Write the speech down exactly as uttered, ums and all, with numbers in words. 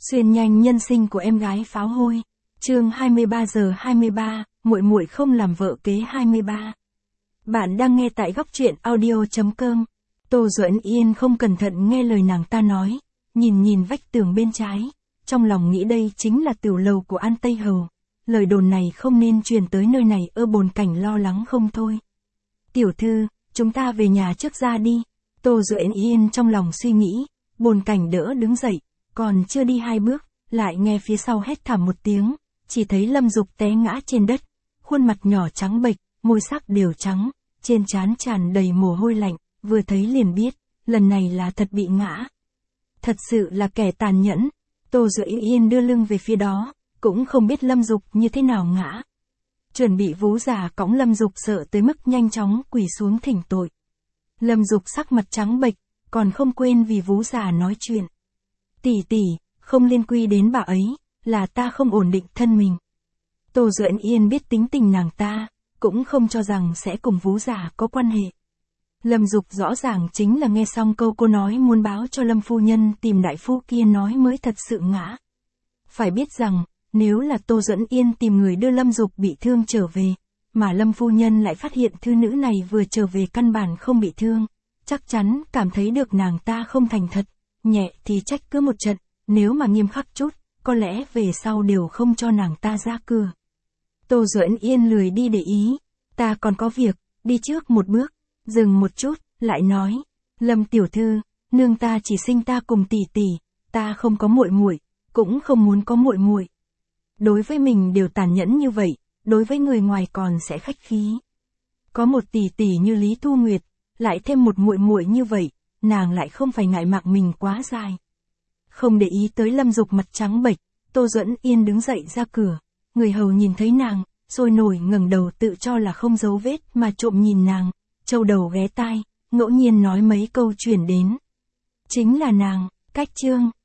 Xuyên nhanh nhân sinh của em gái pháo hôi. Chương hai mươi ba giờ hai mươi ba, muội muội không làm vợ kế hai mươi ba. Bạn đang nghe tại góc truyện audio chấm com. Tô Duẫn Yên không cẩn thận nghe lời nàng ta nói, nhìn nhìn vách tường bên trái, trong lòng nghĩ đây chính là tiểu lầu của An Tây Hầu. Lời đồn này không nên truyền tới nơi này, ơ Bồn Cảnh lo lắng không thôi. Tiểu thư, chúng ta về nhà trước ra đi. Tô Duẫn Yên trong lòng suy nghĩ, Bồn Cảnh đỡ đứng dậy, còn chưa đi hai bước, lại nghe phía sau hét thảm một tiếng, chỉ thấy Lâm Dục té ngã trên đất, khuôn mặt nhỏ trắng bệch, môi sắc đều trắng, trên trán tràn đầy mồ hôi lạnh, vừa thấy liền biết, lần này là thật bị ngã. Thật sự là kẻ tàn nhẫn. Tô Duẫn Yên đưa lưng về phía đó, cũng không biết Lâm Dục như thế nào ngã. Chuẩn bị vú già cõng Lâm Dục sợ tới mức nhanh chóng quỳ xuống thỉnh tội. Lâm Dục sắc mặt trắng bệch, còn không quên vì vú già nói chuyện. Tỷ tỷ, không liên quy đến bà ấy, là ta không ổn định thân mình. Tô Duẫn Yên biết tính tình nàng ta, cũng không cho rằng sẽ cùng vú già có quan hệ. Lâm Dục rõ ràng chính là nghe xong câu cô nói muốn báo cho Lâm phu nhân tìm đại phu kia nói mới thật sự ngã. Phải biết rằng, nếu là Tô Duẫn Yên tìm người đưa Lâm Dục bị thương trở về, mà Lâm phu nhân lại phát hiện thư nữ này vừa trở về căn bản không bị thương, chắc chắn cảm thấy được nàng ta không thành thật, nhẹ thì trách cứ một trận, nếu mà nghiêm khắc chút, có lẽ về sau đều không cho nàng ta ra cửa. Tô Duẫn Yên lười đi để ý, ta còn có việc, đi trước một bước, dừng một chút, lại nói, Lâm tiểu thư, nương ta chỉ sinh ta cùng tỷ tỷ, ta không có muội muội, cũng không muốn có muội muội. Đối với mình đều tàn nhẫn như vậy, đối với người ngoài còn sẽ khách khí. Có một tỷ tỷ như Lý Thu Nguyệt, lại thêm một muội muội như vậy, nàng lại không phải ngại mặc mình quá dài. Không để ý tới Lâm Dục mặt trắng bệch, Tô Duẫn Yên đứng dậy ra cửa, người hầu nhìn thấy nàng, sôi nổi ngẩng đầu tự cho là không giấu vết mà trộm nhìn nàng, châu đầu ghé tai, ngẫu nhiên nói mấy câu chuyển đến. Chính là nàng, cách chương.